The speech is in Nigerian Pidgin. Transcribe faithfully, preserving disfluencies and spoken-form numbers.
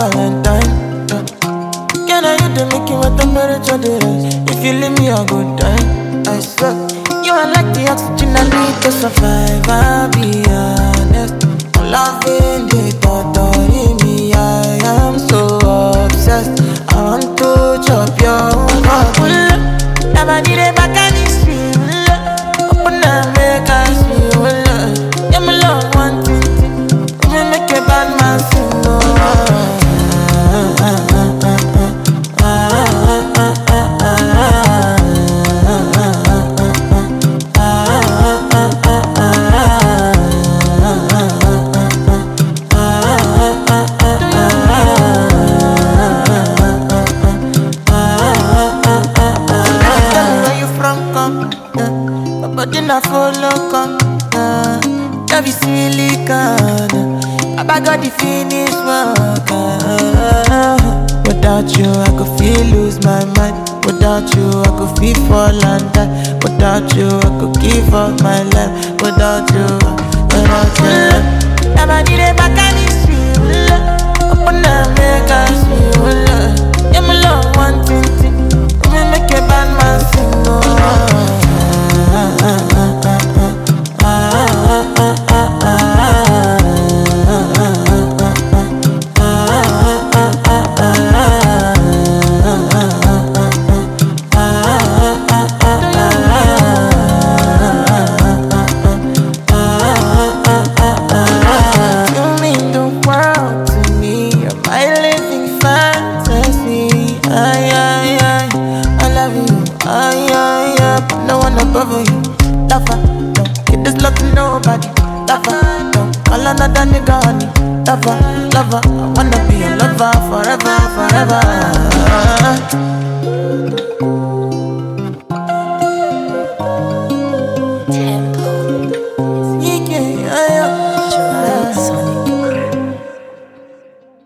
Valentine. Yeah. Can I you to make you my temperature the rise? If you leave me, I go die. I swear. You are like the oxygen I need to survive. I'll be honest. I'm loving the thought of me. I am so obsessed. I want to chop your heart. Never did it back and it's real. Open up, make us feel. Yeah, my love one thing. Me make a bad man sing. But then I follow come, uh, that be silicon. I got the finish work. Uh, without you, I could feel lose my mind. Without you, I could feel fall and die. Without you, I could give up my life. Without you, without you, never did it back and it's real. Open up, make us feel. Yeah, my love one thing, me make a bad man sing. Oh. Above you, lover, don't get this love to nobody. Lover, don't call another nigga honey. Lover, lover, I wanna be a lover forever, forever.